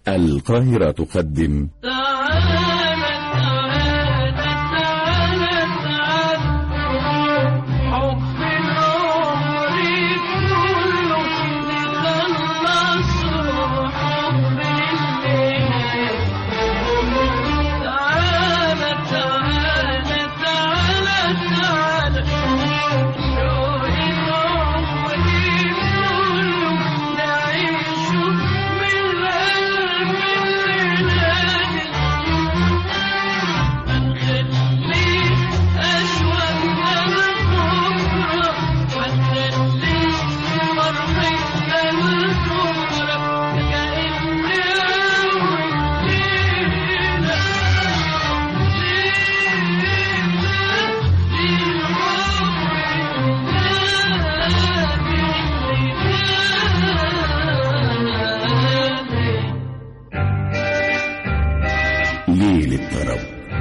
القاهرة تقدم ليل الطرب.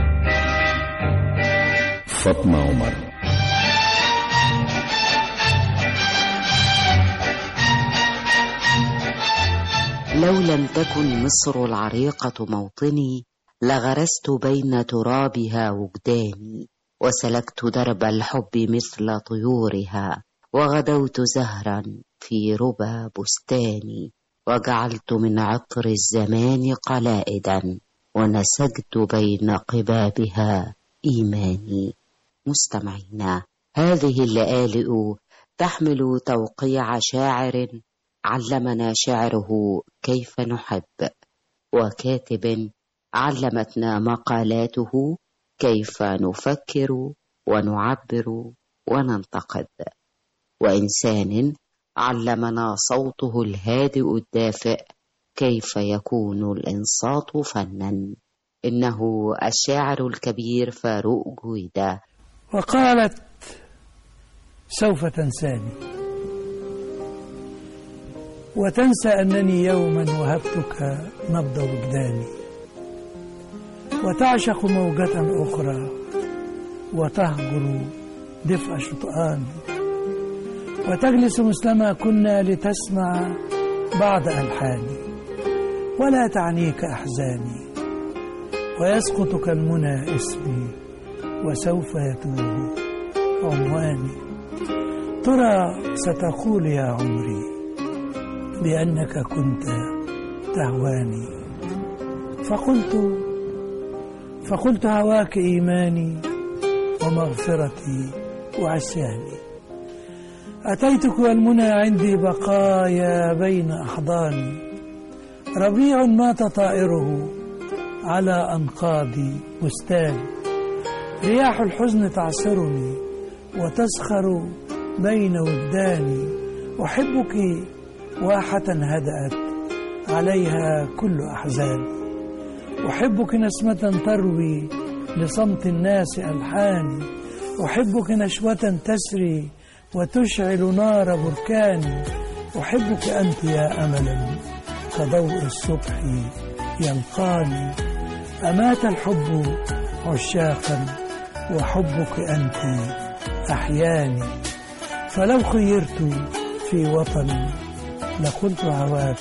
فاطمة عمر. لو لم تكن مصر العريقة موطني لغرست بين ترابها وجداني، وسلكت درب الحب مثل طيورها، وغدوت زهرا في ربى بستاني، وجعلت من عطر الزمان قلائدا، ونسجت بين قبابها إيماني. مستمعينا، هذه اللآلئ تحمل توقيع شاعر علمنا شعره كيف نحب، وكاتب علمتنا مقالاته كيف نفكر ونعبر وننتقد، وإنسان علمنا صوته الهادئ الدافئ كيف يكون الإنصات فنا. إنه الشاعر الكبير فاروق جويدة. وقالت: سوف تنساني وتنسى أنني يوما وهبتك نبض وجداني، وتعشق موجة أخرى وتهجر دفء شطآني، وتجلس مثلما كنا لتسمع بعض ألحاني، ولا تعنيك أحزاني، ويسقط كالمنى اسمي وسوف يتوب عنواني. ترى ستقول يا عمري بأنك كنت تهواني، فقلت هواك إيماني ومغفرتي وعصياني. أتيتك والمنى عندي بقايا بين أحضاني، ربيع مات طائره على أنقاض بستاني، رياح الحزن تعصرني وتسخر بين وجداني، أحبك واحة هدأت عليها كل أحزاني، أحبك نسمة تروي لصمت الناس ألحاني، أحبك نشوة تسري وتشعل نار بركاني، أحبك أنت يا أملا كضوء الصبح يلقاني، أمات الحب عشاقا وحبك أنت أحياني، فلو خيرت في وطني لقلت هواك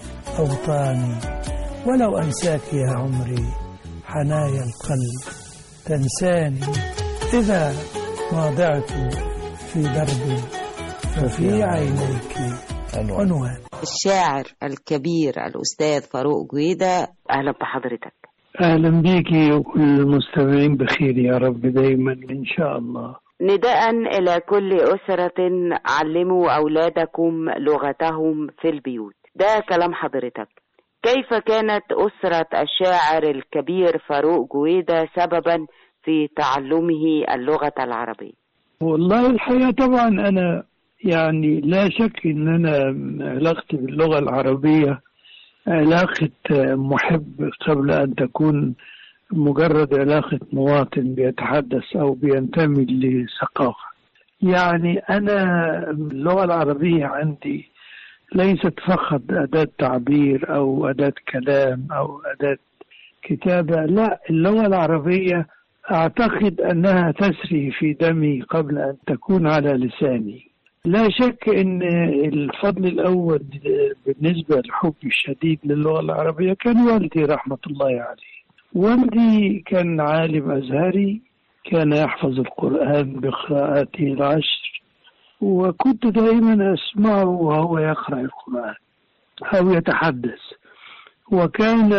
أوطاني، ولو أنساك يا عمري حنايا القلب تنساني، إذا ما ضعت في درب ففي عينيك عنوان. الشاعر الكبير الأستاذ فاروق جويدة، أهلا بحضرتك. أهلا بيكي وكل المستمعين بخير يا رب دايما إن شاء الله. نداء إلى كل أسرة علموا أولادكم لغتهم في البيوت، ده كلام حضرتك. كيف كانت أسرة الشاعر الكبير فاروق جويدة سببا في تعلمه اللغة العربية؟ والله الحقيقة طبعا أنا يعني لا شك إن أنا علاقتي باللغة العربية علاقة محب قبل أن تكون مجرد علاقة مواطن بيتحدث أو بينتمي لثقافة. يعني أنا اللغة العربية عندي ليست فقط أداة تعبير أو أداة كلام أو أداة كتابة، لا، اللغة العربية أعتقد أنها تسري في دمي قبل أن تكون على لساني. لا شك أن الفضل الأول بالنسبة لحبي الشديد للغة العربية كان والدي رحمة الله عليه. والدي كان عالم أزهري، كان يحفظ القرآن بقراءاته العشر، وكنت دائما أسمعه وهو يقرأ القرآن أو يتحدث، وكان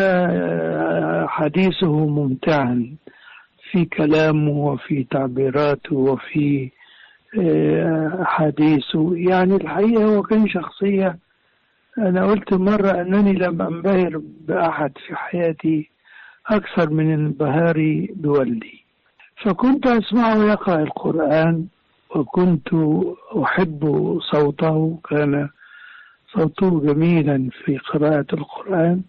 حديثه ممتعا في كلامه وفي تعبيراته وفي حديثه. يعني الحقيقة هو كان شخصية، أنا قلت مرة أنني لم أنبهر بأحد في حياتي أكثر من انبهاري بوالدي. فكنت أسمعه يقرأ القرآن وكنت أحب صوته، كان صوته جميلا في قراءة القرآن،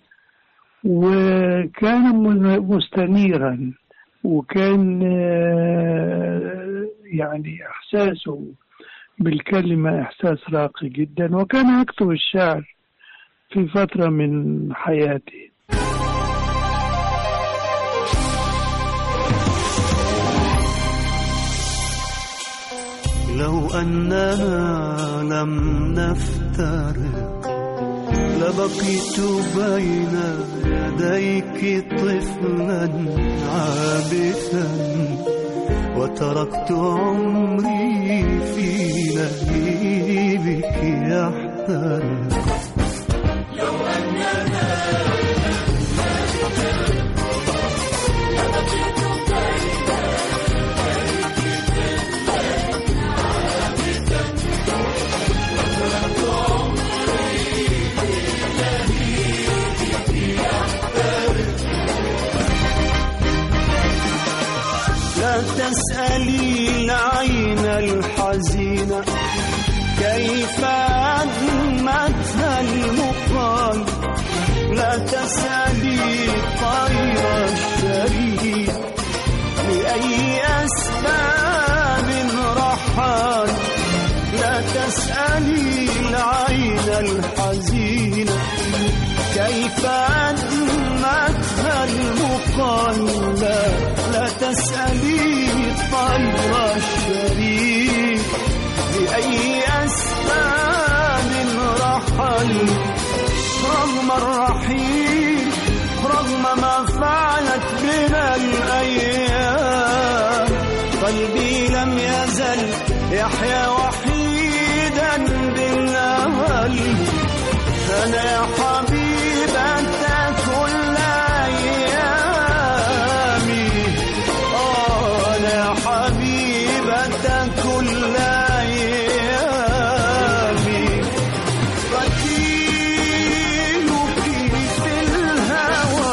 وكان مستنيرا، وكان يعني إحساسه بالكلمة إحساس راقي جدا، وكان يكتب الشعر في فترة من حياتي. لو أننا لم نفترق لبقيت بين يديك طفلا عابثا، وتركت عمري في لهيبك يحترق. لو أننا تسألي العين الحزينة كيف أدمتها المقال، لا تسألي طير الشريد لأي أسباب رحال، لا تسألي العين الحزينة كيف أدمتها المقال، لا تسألي طير الشريك بأي أسباب رحل. رغم الرحيل، رغم ما فعلت بنا الأيام، قلبي لم يزل يحيا وحيدا بالأمل. أنا يا حبيبة كل أيامي، أنا يا حبيبة كل أيامي، رتيلك في الهوى.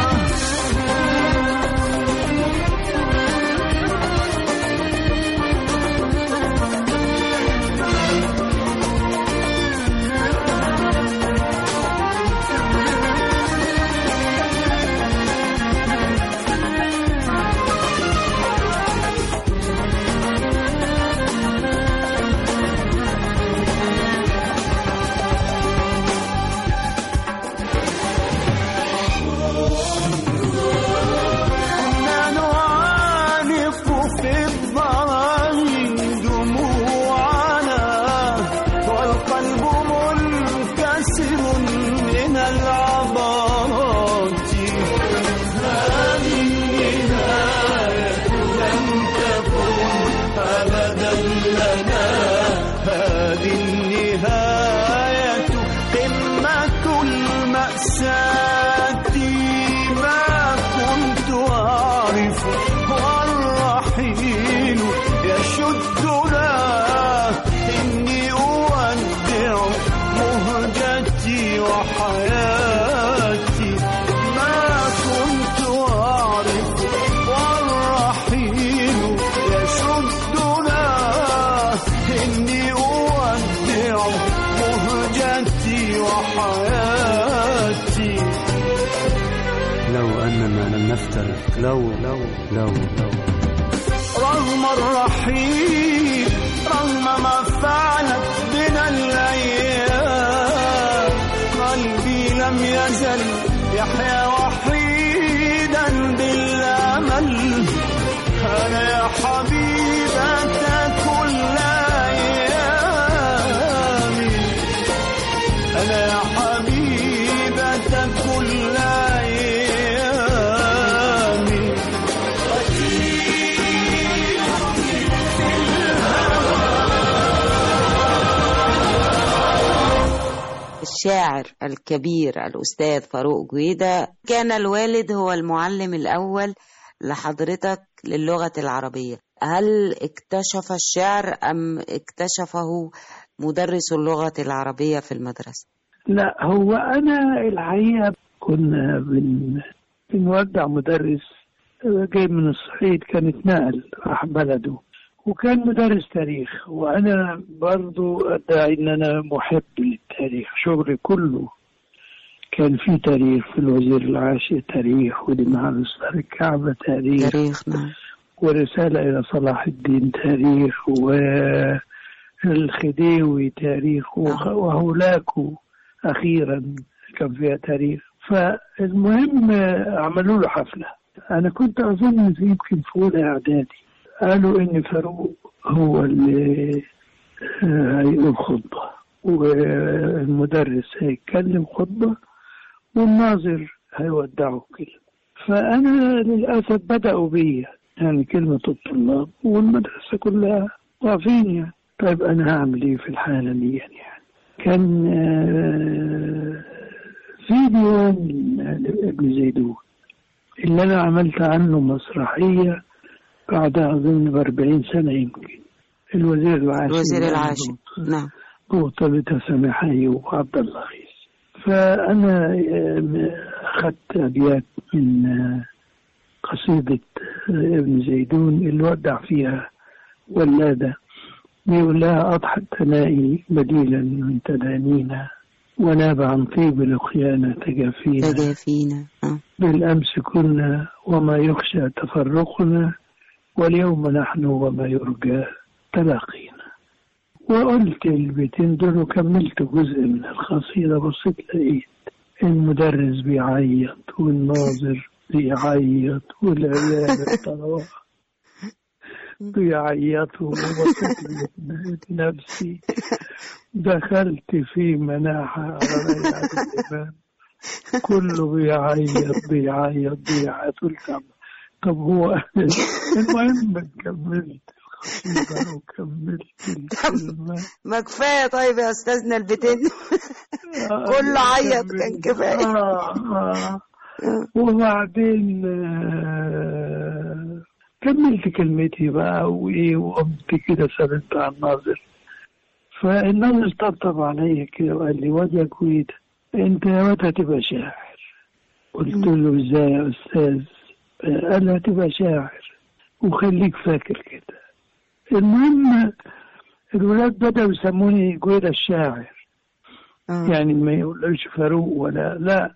رغم الرحيل، رغم ما فعلت بنا الأيام، قلبي لم يزل يحيا وحيدا بالأمل. أنا يا حبيبة كل أيامي، الشاعر الكبير الأستاذ فاروق جويدة، كان الوالد هو المعلم الأول لحضرتك للغة العربية. هل اكتشف الشعر أم اكتشفه مدرس اللغة العربية في المدرسة؟ لا، هو أنا الحقيقة كنا بنودع مدرس جاي من الصعيد، كان اتنقل راح بلده وكان مدرس تاريخ، وأنا برضو أدعي إن أنا محب للتاريخ. شغلي كله كان في تاريخ، في الوزير العاشر تاريخ، ودي مع الأستاذ الكعبة تاريخ، ورسالة إلى صلاح الدين تاريخ، والخديوي تاريخ، وهولاكو أخيرا كان فيها تاريخ. فالمهم عملوا له حفلة. أنا كنت أظن يمكن في أولى إعدادي، قالوا إن فاروق هو اللي هيقول خطبة، والمدرس هيتكلم خطبة، والناظر هيودعه كده. فأنا للأسف بدأوا بيا، يعني كلمة الطلاب والمدرسة كلها واقفين يعني. طيب أنا هعمل إيه في الحالة دي يعني؟ كان في ديوان ابن زيدون اللي أنا عملت عنه مسرحية بعدها أظن ب40 سنة يمكن، الوزير العاشر نعم، بطولة سامح أيوب وعبد الله غيث. فأنا أخذت أبيات من قصيدة ابن زيدون اللي ودع فيها ولادة، يقول لها: أضحى الثنائي بديلا من تدانينا، وناب عن طيب الخيانة تجافينا. بالأمس كنا وما يخشى تفرقنا، واليوم نحن وما يرجى تلاقينا. وقلت البيتين دول وكملت جزء من القصيدة. بصيت لقيت المدرس بيعيط والناظر بيعيط والعيال الطلبة بيعيطوا، وبصيت نفسي دخلت في مناحة على الإمام، كله بيعيط. طب هو المهم كملت القصيدة وكملت الكلمة. ما كفاية طيب يا أستاذنا البيتين كله عيط، كان كفاية. وبعدين كملت كلمتي بقى وقمت كده سألت على الناظر. فالناظر طبطب عليا كده وقال لي: واد يا كويت، انت يا واد هتبقى شاعر. قلت له: ازاي يا استاذ؟ قال لي: هتبقى شاعر وخليك فاكر كده. المهم الولاد بدأوا يسموني جويدة الشاعر. يعني ما يقولوش فاروق ولا لا،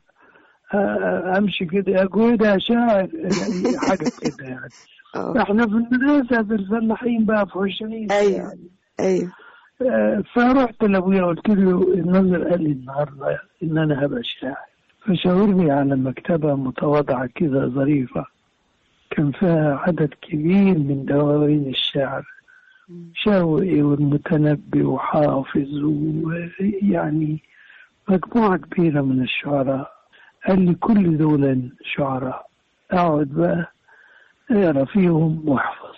امشي كده يا جويدة يا شاعر، يعني حاجة كده يعني. احنا في المدرسة في الفلاحين بقى في 20. ايوه. فرحت لابويا قلت له: الناظر قال لي النهارده ان انا هبقى شاعر. فشاورني على مكتبة متواضعة كده ظريفة، كان فيها عدد كبير من دواوين الشعر، شوقي والمتنبي وحافظ، ويعني مجموعة كبيرة من الشعراء. قال لي: كل دول شعراء، اقعد بقى اقرا فيهم واحفظ.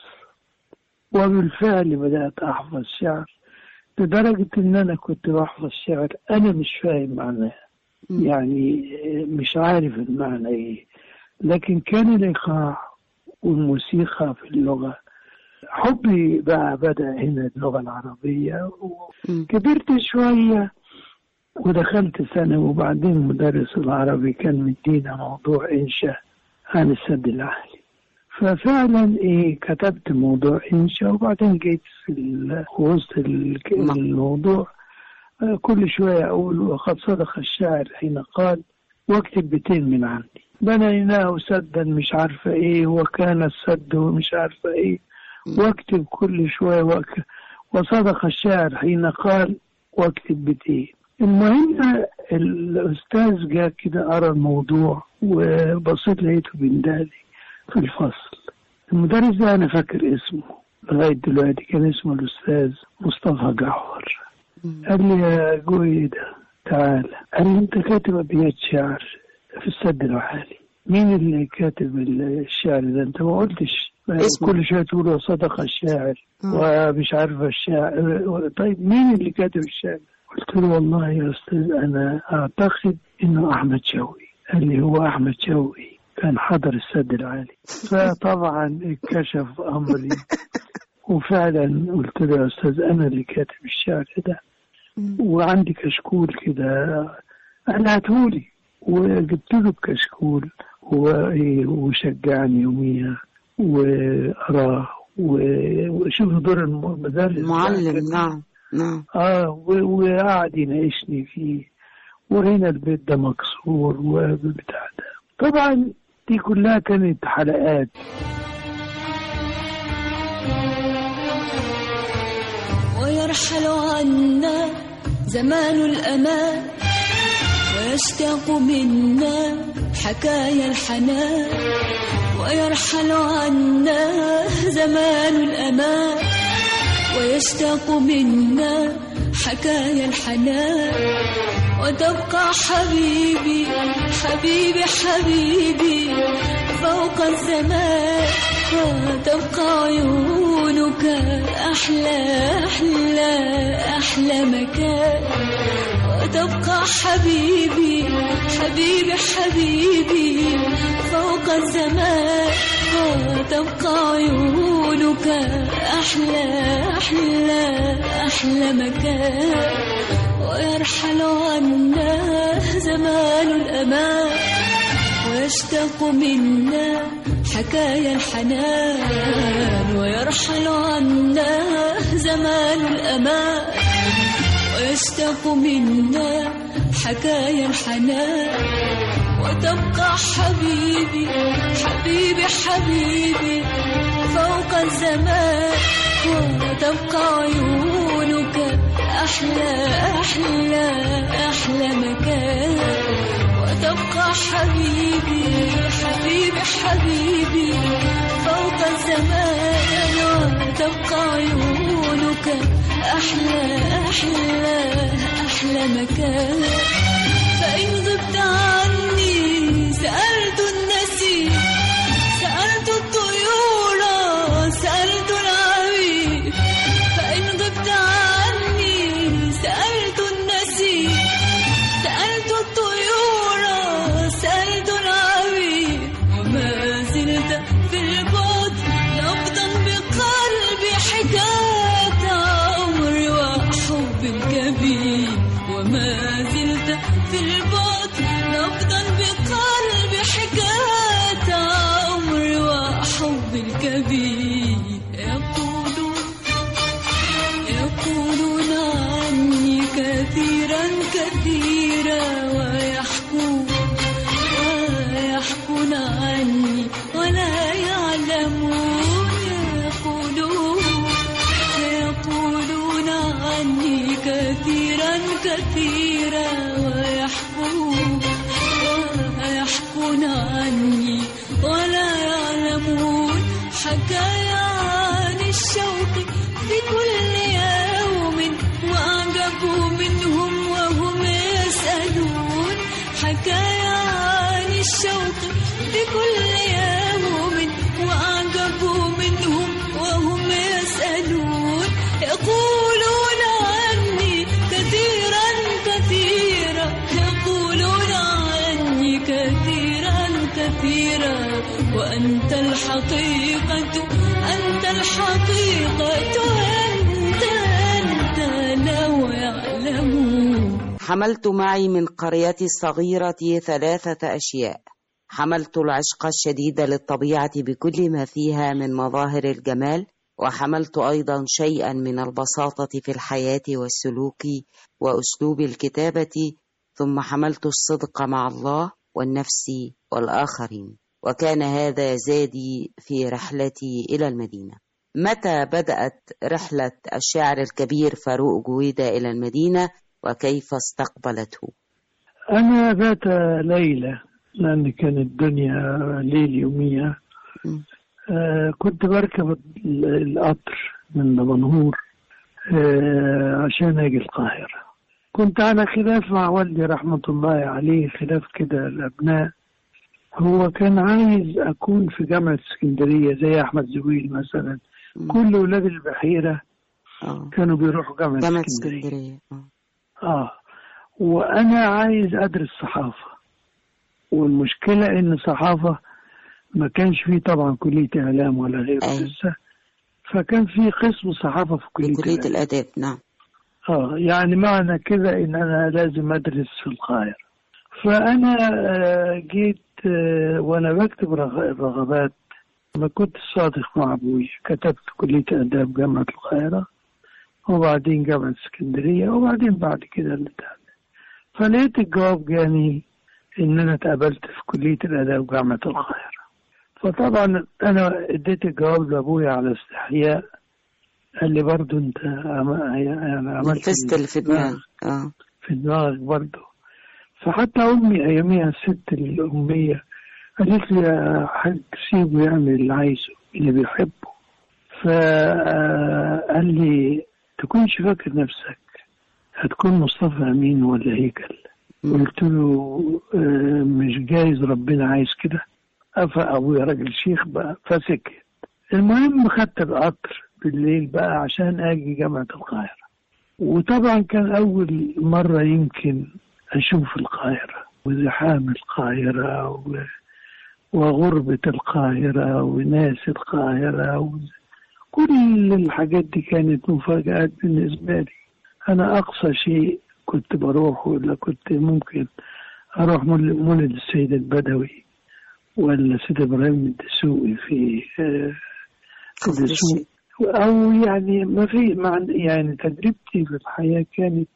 وبالفعل بدأت أحفظ شعر، لدرجة إن أنا كنت بحفظ شعر أنا مش فاهم معناه، يعني مش عارف المعنى إيه، لكن كان الإيقاع والموسيقى في اللغة. حبي بقى بدأ هنا اللغة العربية، وكبرت شوية ودخلت ثانوي. وبعدين مدرس العربي كان مدينا موضوع إنشاء عن السد العالي، ففعلا كتبت موضوع إنشاء. وبعدين جيت في وسط الموضوع كل شوية أقول: وقد صدق الشاعر حين قال، واكتب بيتين من عندي: بنيناه سدا مش عارفة إيه، وكان السد مش عارفة إيه، واكتب كل شوية وصدق الشاعر حين قال، واكتب بيتين. المهم الأستاذ جاء كده أرى الموضوع، وبصيت لقيته بندالي في الفصل. المدرس ده أنا فاكر اسمه لغاية دلوقتي، كان اسمه الأستاذ مصطفى جعفر. قال لي: يا جويدة تعالى. قال لي: أنت كاتب أبيات شعر في السد العالي، مين اللي كاتب الشعر ده؟ أنت ما قلتش. كل شوية تقول وصدق الشاعر ومش عارفة الشاعر. طيب مين اللي كاتب الشعر؟ قلت له والله يا أستاذ أنا أعتقد إنه أحمد شوقي. قال لي هو أحمد شوقي كان حضر السد العالي. فطبعا اتكشف أمري، وفعلا قلت له يا أستاذ أنا اللي كاتب الشعر ده، وعندي كشكول كده أنا هاتهولي. وجبت له الكشكول وشجعني يوميها وأراه وشوف دور المدرس معلم. نعم. وقعد يناقشني فيه، وهنا البيت ده مكسور وبتاع ده. طبعا دي كلها كانت حلقات. ويرحل عنا زمان الأمان، ويشتاق منا حكايا الحنان. ويرحل عنا زمان الأمان، ويشتاق منا حكايا الحنان. وتبقى حبيبي حبيبي حبيبي فوق الزمان، وتبقى عيونك أحلى أحلى أحلى مكان. وتبقى حبيبي حبيبي حبيبي فوق الزمان، وتبقى عيونك أحلى أحلى أحلى مكان. ويرحل عنا زمان الأمان، ويشتاق منا حكايا الحنان. ويرحل عنا زمان الأمان، ويشتاق منا حكايا الحنان. وتبقى حبيبي حبيبي حبيبي فوق الزمان، وتبقى عيونك أحلى أحلى أحلى مكان. وتبقى حبيبي حبيبي حبيبي فوق الزمان، وتبقى عيونك أحلى أحلى أحلى مكان. فإن غبت عني سألت النسيم، سألت الطيور، سألت العبيد. فإن غبت عني سألت النسيم، سألت الطيور، سألت العبيد. وما زلت في البعد نبضا بقلبي حكاية عمري وحب كبير. وما زلت في البعد نبضا بقلبي حكاية عمري وحب الكبير. يقولون عني كثيرا كثيرا، ويحكون عني ولا يعلمون. يقولون عني كثيرا كثيرا، ويحكون عني ولا يعلمون. حكايا عن الشوق في كل يوم، وأعجب منهم وهم يسألون. حكايا عن الشوق في كل يوم، وأعجب منهم وهم يسألون. يقولون عني كثيرا كثيرا، يقولون عني كثيرا كثيرا. وأنت الحقيقة أنت الحقيقة أنت لو يعلمون. حملت معي من قريتي الصغيرة 3 أشياء. حملت العشق الشديد للطبيعة بكل ما فيها من مظاهر الجمال، وحملت أيضا شيئا من البساطة في الحياة والسلوك وأسلوب الكتابة، ثم حملت الصدق مع الله والنفس والآخرين. وكان هذا زادي في رحلتي إلى المدينة. متى بدأت رحلة الشاعر الكبير فاروق جويدة إلى المدينة وكيف استقبلته؟ أنا ذات ليلة، لأن كانت الدنيا ليل يومية، كنت بركب القطر من دمنهور عشان أجي القاهرة. كنت على خلاف مع والدي رحمة الله عليه، خلاف كده الأبناء. هو كان عايز أكون في جامعة اسكندرية زي أحمد زويل مثلا. كل ولاد البحيرة كانوا بيروحوا جامعة اسكندرية. وأنا عايز أدرس صحافة، والمشكلة إن الصحافة ما كانش فيه طبعا كلية إعلام ولا غيره لسه، فكان فيه قسم صحافة في كلية الآداب. نعم. يعني معنى كده إن أنا لازم أدرس في القاهرة. فأنا جيت وأنا بكتب رغبات، ما كنت صادق مع أبوي، كتبت كلية آداب جامعة القاهرة، وبعدين جامعة اسكندرية، وبعدين بعد كده الامتحان. فلقيت الجواب جاني إن أنا اتقابلت في كلية الآداب جامعة القاهرة. فطبعا أنا اديت الجواب لأبوي على استحياء، قال لي برضو أنت يعني عملت اللي في دماغك في دماغك برضو. فحتى أمي أياميها الست الأمية قالت لي يا حاج سيبه يعمل اللي عايزه اللي بيحبه. فقال لي تكونش فاكر نفسك هتكون مصطفى أمين ولا هيكل. قلت له مش جايز ربنا عايز كده. أبويا راجل شيخ بقى فسكت. المهم خدت القطر بالليل بقى عشان أجي جامعة القاهرة، وطبعا كان أول مرة يمكن أشوف القاهرة وزحام القاهرة وغربة القاهرة وناس القاهرة كل الحاجات دي كانت مفاجآت بالنسبة لي. أنا أقصى شيء كنت بروح، ولا كنت ممكن أروح مولد السيد البدوي ولا سيد إبراهيم الدسوقي في الدسوق، أو يعني ما في يعني تجربتي في الحياة كانت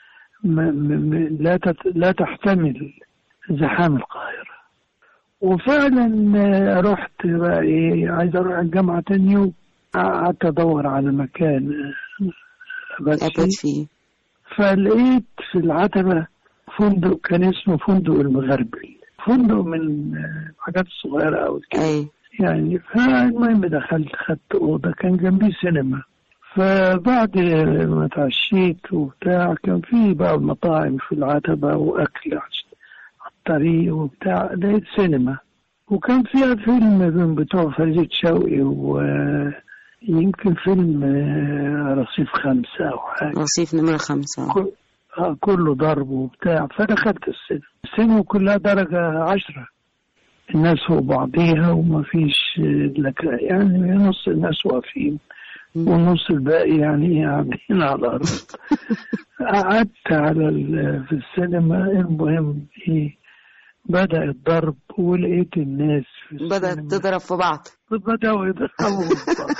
لا تحتمل زحام القاهرة. وفعلا رحت بقى عايز أروح الجامعة تاني يوم، قعدت أدور على مكان أبات فيه. فلقيت في العتبة فندق كان اسمه فندق المغربي، فندق من الحاجات الصغيرة أو كده يعني. فالمهم دخلت خدت أوضة كان جنبي سينما. فبعد ما تعشيت وبتاع كان في بقى المطاعم في العتبة وأكل على الطريق وبتاع، لقيت سينما وكان فيها فيلم بتوع فريد شوقي ويمكن فيلم رصيف 5 أو حاجة، رصيف نمرة 5 كله ضرب وبتاع. فدخلت السينما كلها درجة 10، الناس فوق بعضيها وما فيش لك يعني نص الناس واقفين والنص الباقي يعني قاعدين على الأرض. قعدت في السينما. المهم بدأ الضرب ولقيت الناس في بدأت تضرب في بعض، بدأوا يضربوا في بعض.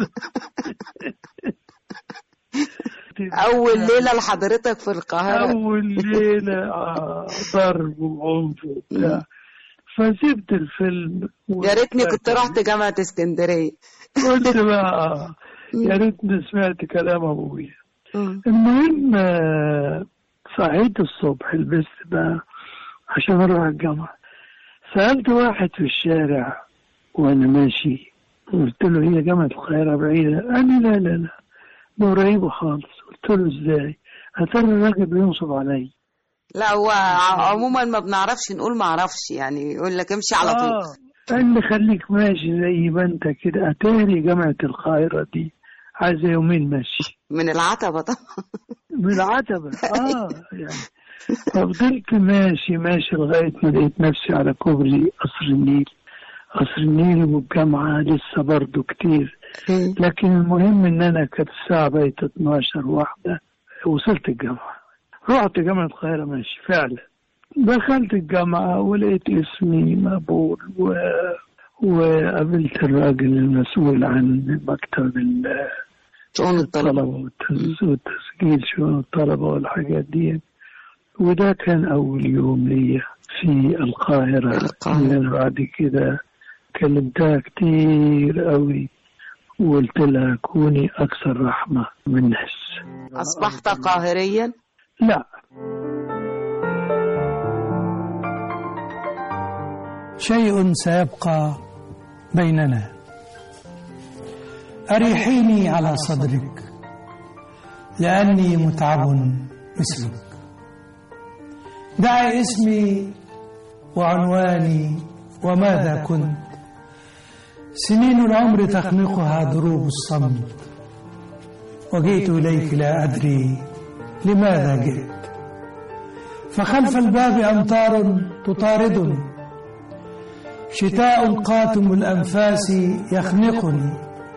أول ليلة لحضرتك في القاهرة، أول ليلة ضرب وعنف وبتاع. فسيبت الفيلم يا ريتني كنت رحت جامعة اسكندرية. قلت بقى يا ريتني سمعت كلام أبويا. المهم صحيت الصبح لبست بقى عشان أروح الجامعة. سألت واحد في الشارع وأنا ماشي، قلت له هي جامعة القاهرة بعيدة؟ قال لي لا ده قريبة خالص. قلت له ازاي؟ هترى الراجل بينصب علي. لا هو عموما ما بنعرفش نقول ما اعرفش، يعني يقول لك امشي على طول. قال لي خليك ماشي زي ما انت كده. اتاري جامعة القاهرة دي عايزة يومين ماشي من العتبة طبعا. من العتبة يعني. ففضلت ماشي لغاية ما لقيت نفسي على كوبري قصر النيل والجامعة لسه برضو كتير. لكن المهم ان انا كانت الساعة بقت 12 واحدة وصلت الجامعة. رحت جامعة القاهرة ماشي فعلا. دخلت الجامعة ولقيت اسمي مقبول وقابلت الراجل المسؤول عن مكتب شؤون الطلبة والتسجيل شؤون الطلبة والحاجات دي. وده كان أول يوم لي في القاهرة. أنا بعد كده كلمتها كتير قوي وقلت لها كوني أكثر رحمة بالناس. أصبحت قاهريا؟ لا. شيء سيبقى بيننا. أريحيني على صدرك لأني متعب مثلك. دعي اسمي وعنواني وماذا كنت. سنين العمر تخنقها دروب الصمت، وجئت إليك لا أدري لماذا جئت؟ فخلف الباب أمطار تطاردني، شتاء قاتم الأنفاس يخنقني،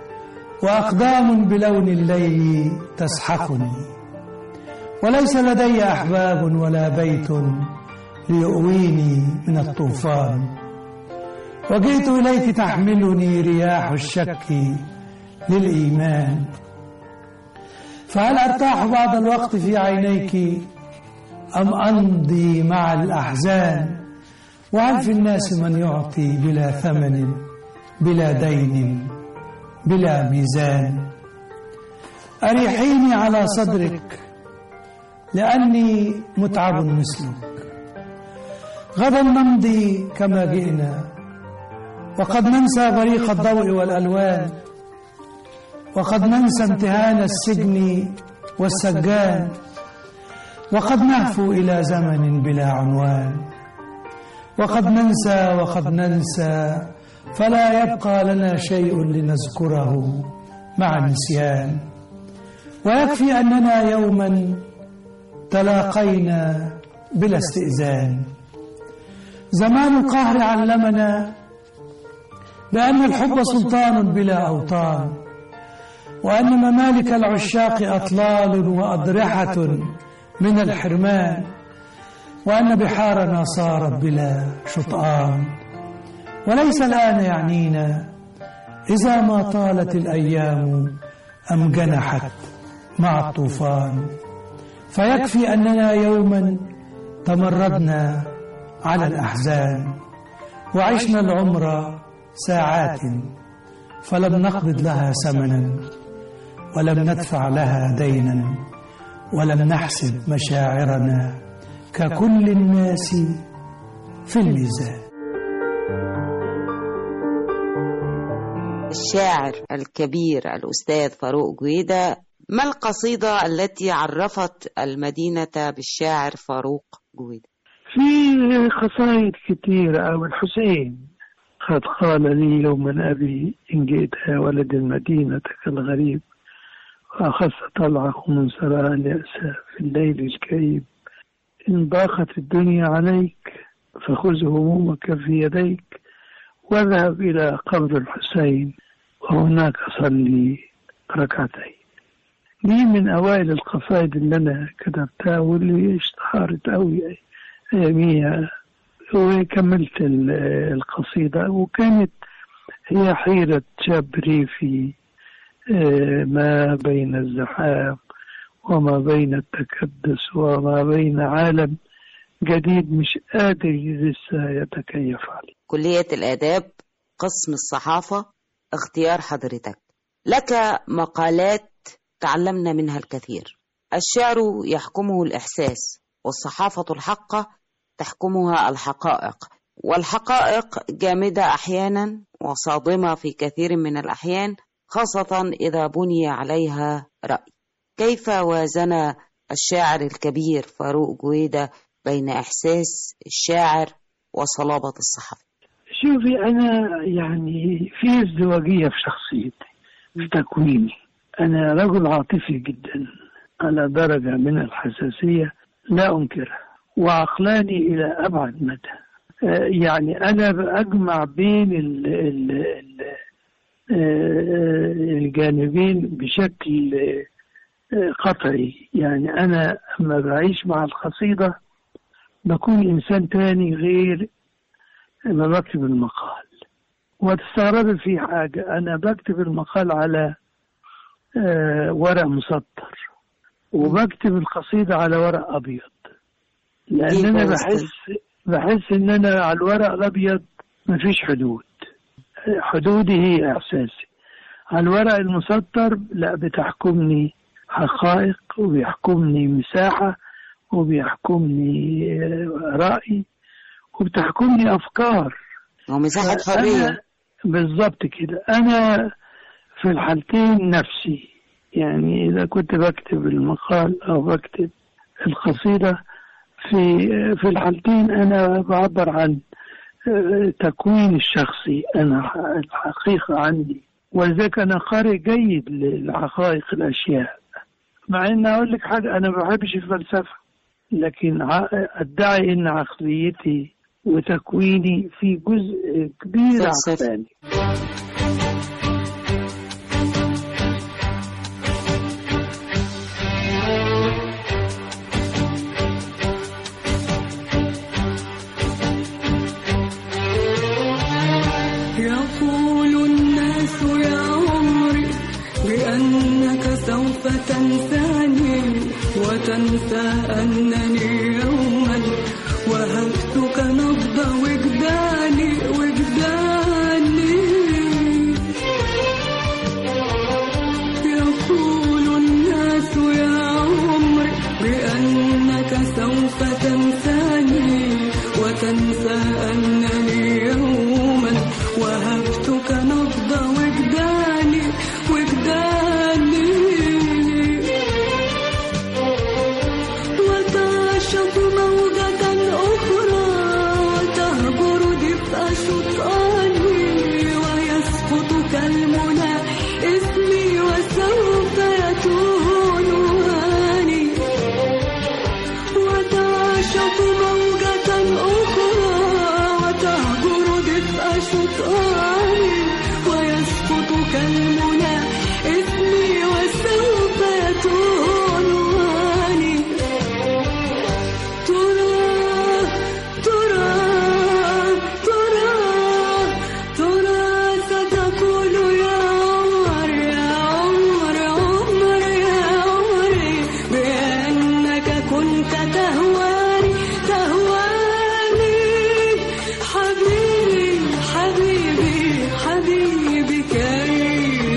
وأقدام بلون الليل تسحقني، وليس لدي أحباب ولا بيت ليؤويني من الطوفان، وجئت إليك تحملني رياح الشك للإيمان. فهل أرتاح بعض الوقت في عينيك أم أمضي مع الأحزان؟ وهل في الناس من يعطي بلا ثمن بلا دين بلا ميزان؟ أريحيني على صدرك لأني متعب مثلك. غدا نمضي كما جئنا، وقد ننسى بريق الضوء والألوان، وقد ننسى امتهان السجن والسجان، وقد نهفو إلى زمن بلا عنوان، وقد ننسى فلا يبقى لنا شيء لنذكره مع النسيان. ويكفي أننا يوما تلاقينا بلا استئذان. زمان القهر علمنا بأن الحب سلطان بلا أوطان، وأن ممالك العشاق أطلال وأضرحة من الحرمان، وأن بحارنا صارت بلا شطآن. وليس الآن يعنينا إذا ما طالت الأيام أم جنحت مع الطوفان، فيكفي أننا يوما تمردنا على الأحزان، وعشنا العمر ساعات فلم نقبض لها ثمنا، ولم ندفع لها دينا، ولم نحسب مشاعرنا ككل الناس في الميزان. الشاعر الكبير الأستاذ فاروق جويدة، ما القصيدة التي عرفت المدينة بالشاعر فاروق جويدة؟ في قصائد كثيرة. أو الحسين قد قال لي يوما أبي إن جئت يا ولد المدينة كالغريب، وأخذت طلعه من سراء اليأس في الليل الكئيب، إن ضاقت الدنيا عليك فخذ همومك في يديك، واذهب إلى قبر الحسين وهناك صلي ركعتين. دي من أوائل القصائد اللي أنا كتبتها واللي اشتهرت أوي أياميها، وكملت القصيدة. وكانت هي حيرة شاب ريفي ما بين الزحام وما بين التكدس وما بين عالم جديد مش قادر لسه يتكيف عليه. كلية الآداب، قسم الصحافة، اختيار حضرتك. لك مقالات تعلمنا منها الكثير. الشعر يحكمه الإحساس، والصحافة الحقة تحكمها الحقائق، والحقائق جامدة أحيانا وصادمة في كثير من الأحيان، خاصة إذا بني عليها رأي. كيف وازن الشاعر الكبير فاروق جويدة بين إحساس الشاعر وصلابة الصحفي؟ شوفي، أنا يعني في ازدواجية في شخصيتي، في تكويني. أنا رجل عاطفي جدا على درجة من الحساسية لا أنكرها، وعقلاني إلى أبعد مدى. يعني أنا بأجمع بين الجانبين بشكل قطعي. يعني أنا أما بعيش مع القصيدة بكون إنسان تاني غير ما بكتب المقال. وتستغرب في حاجة، أنا بكتب المقال على ورق مسطر، وبكتب القصيدة على ورق أبيض، لأن أنا بحس إن أنا على الورق الأبيض مفيش حدود، حدودي هي إحساسي. على الورق المسطر لا، بتحكمني حقائق، وبيحكمني مساحة، وبيحكمني رأي، وبتحكمني أفكار ومساحة حرية. بالضبط كده. أنا في الحالتين نفسي، يعني إذا كنت بكتب المقال أو بكتب القصيدة، في الحالتين أنا بعبر عن تكوين الشخصي، أنا الحقيقة عندي، ولذلك أنا قارئ جيد لحقائق الأشياء. مع ان اقول لك حاجه، انا ما بحبش الفلسفه، لكن ادعي ان عقليتي وتكويني في جزء كبير عقلاني. يقول الناس يا عمري بأنك سوف تنساني وتنسى أنني يوما وهبتك نبض وجداني يقول الناس يا عمري بأنك سوف تنساني وتنسى أنني يوما وهبتك نبض وجداني وتعشق موجة أخرى تهجر دفء شطآني ويسقط كالمنى اسمي وسوف يتوه نهاني. وتعشق موجة أخرى وتهجر دفء شطآني ويسقط كالمنى اسمي وسوف يتوه نهاني. ترى ستقول يا عمر بأنك كنت تهواني حبيبي كيف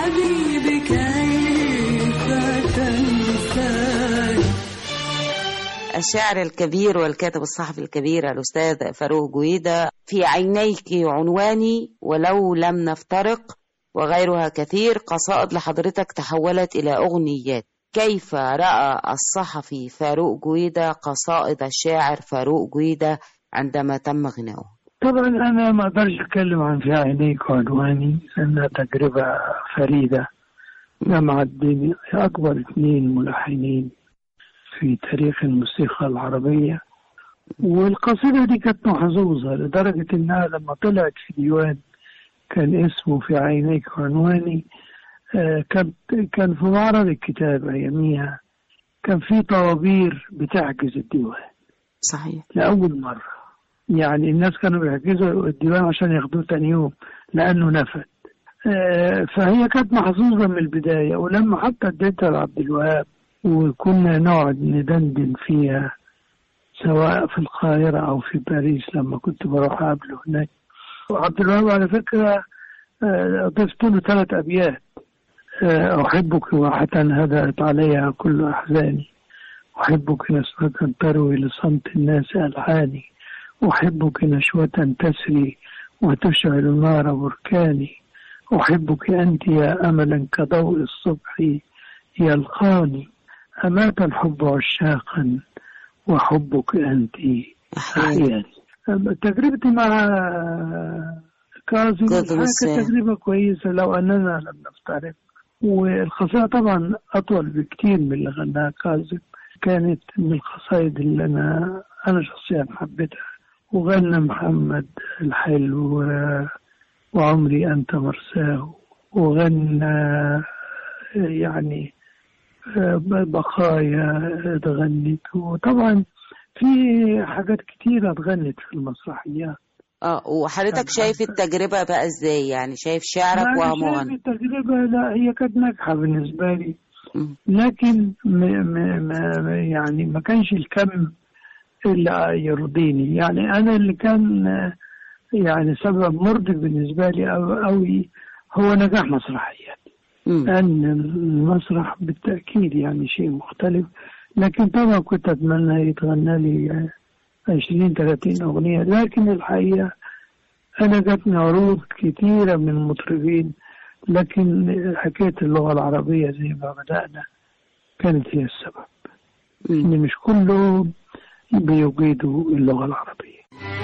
حبيبي كيف تنساني. الشاعر الكبير والكاتب الصحفي الكبير الأستاذ فاروق جويدة، في عينيك عنواني ولو لم نفترق وغيرها كثير، قصائد لحضرتك تحولت إلى أغنيات. كيف رأى الصحفي فاروق جويدة قصائد الشاعر فاروق جويدة عندما تم غناؤه؟ طبعا أنا ما أقدرش أتكلم عن في عينيك عنواني لأنها تجربة فريدة جمعت بين أكبر 2 ملحنين في تاريخ الموسيقى العربية. والقصيدة دي كانت محظوظة لدرجة إنها لما طلعت في ديوان كان اسمه في عينيك عنواني، كان في معرض الكتاب أياميها كان في طوابير بتحجز الديوان. صحيح. لأول مرة يعني الناس كانوا بيحجزوا الديوان عشان ياخدوه تاني يوم لأنه نفد. فهي كانت محظوظة من البداية. ولما حتى اديتها لعبد الوهاب وكنا نقعد ندندن فيها سواء في القاهرة أو في باريس لما كنت بروح أقابله هناك. وعبد الوهاب على فكرة ضفت له 3 أبيات: أحبك واحة هدأت عليها كل أحزاني، أحبك نسمة تروي لصمت الناس ألحاني، أحبك نشوة تسري وتشعل نار بركاني، أحبك أنت يا أملا كضوء الصبح يلقاني، أمات الحب عشاقا وحبك أنت أحياني. تجربتي مع كاظم كانت تجربة كويسة لو أننا لم نفترق. والقصيدة طبعا أطول بكتير من اللي غناها كاظم، كانت من القصائد اللي أنا شخصيا حبيتها. وغنى محمد الحلو وعمري أنت مرساه، وغنى يعني بقايا اتغنت، وطبعا في حاجات كتيرة اتغنت في المسرحيات. وحضرتك شايف التجربة بقى ازاي؟ يعني شايف شعرك وهو مغني؟ التجربة لا هي كانت ناجحة بالنسبة لي، لكن يعني ما كانش الكم اللي يرضيني. يعني أنا اللي كان يعني سبب مرضي بالنسبة لي أوي هو نجاح مسرحيات. لأن المسرح بالتأكيد يعني شيء مختلف، لكن طبعا كنت أتمنى يتغنى لي 20-30 أغنية. لكن الحقيقة أنا جاتني عروض كتيرة من المطربين، لكن حكاية اللغة العربية زي ما بدأنا كانت هي السبب. إن مش كلهم بيجيدوا اللغة العربية.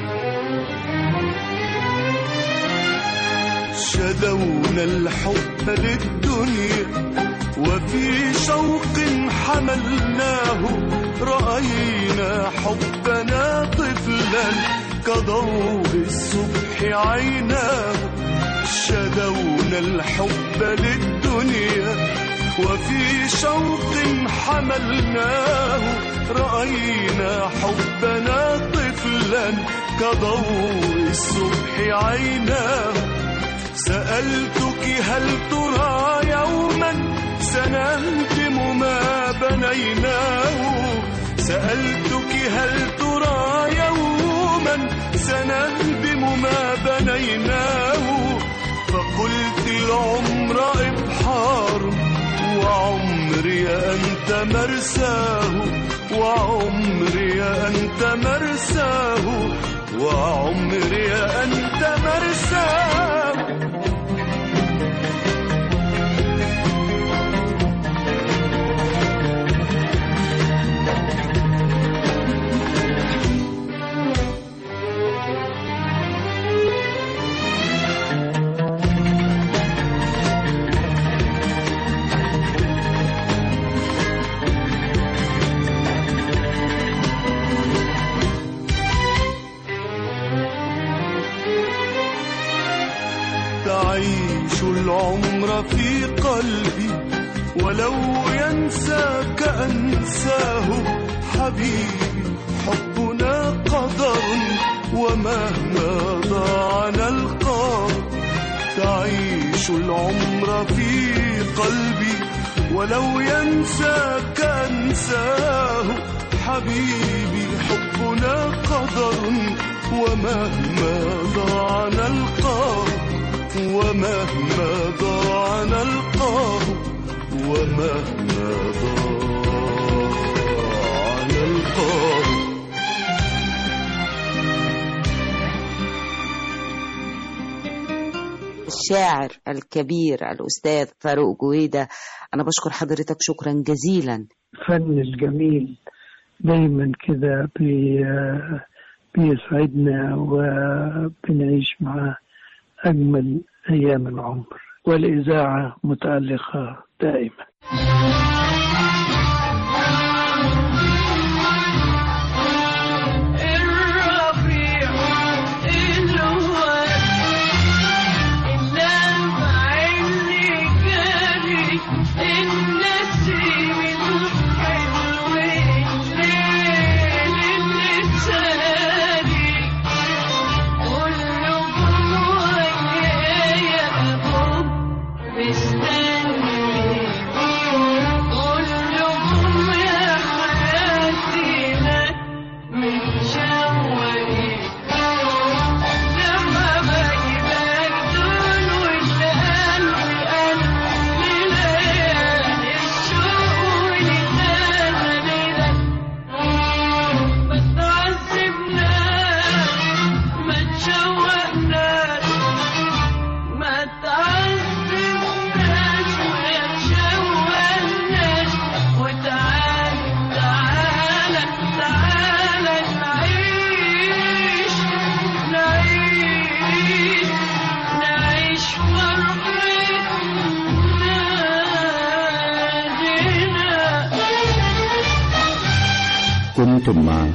شدونا الحب للدنيا وفي شوق حملناه، رأينا حبنا طفلا كضوء الصبح عيناه. شدونا الحب للدنيا وفي شوق حملناه، رأينا حبنا طفلا كضوء الصبح عيناه. سألتك هل ترى يوما سنهدم ما بنيناه، سألتك هل ترى يوما سنهدم ما بنيناه. فقلت العمر إبحار وعمري أنت مرساه، وعمري أنت مرساه، وعمري أنت مرساه. تعيش العمر في قلبي ولو ينساك أنساه. حبيبي حبنا قدر ومهما ضاع نلقاه. تعيش العمر في قلبي ولو ينساك أنساه. حبيبي حبنا قدر ومهما ضاع نلقاه، ومهما ضاع نلقاه. ومهما ضاع نلقاه. الشاعر الكبير الأستاذ فاروق جويدة، أنا بشكر حضرتك شكرا جزيلا. الفن الجميل دايما كده بيسعدنا وبنعيش مع أجمل أيام العمر، والإذاعة متألقة دائما. كنتم مع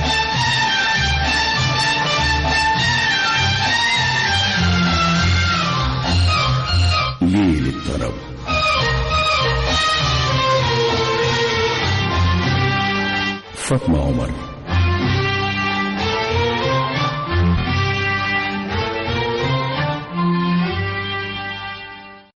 ليل الطرب. فاطمة عمر.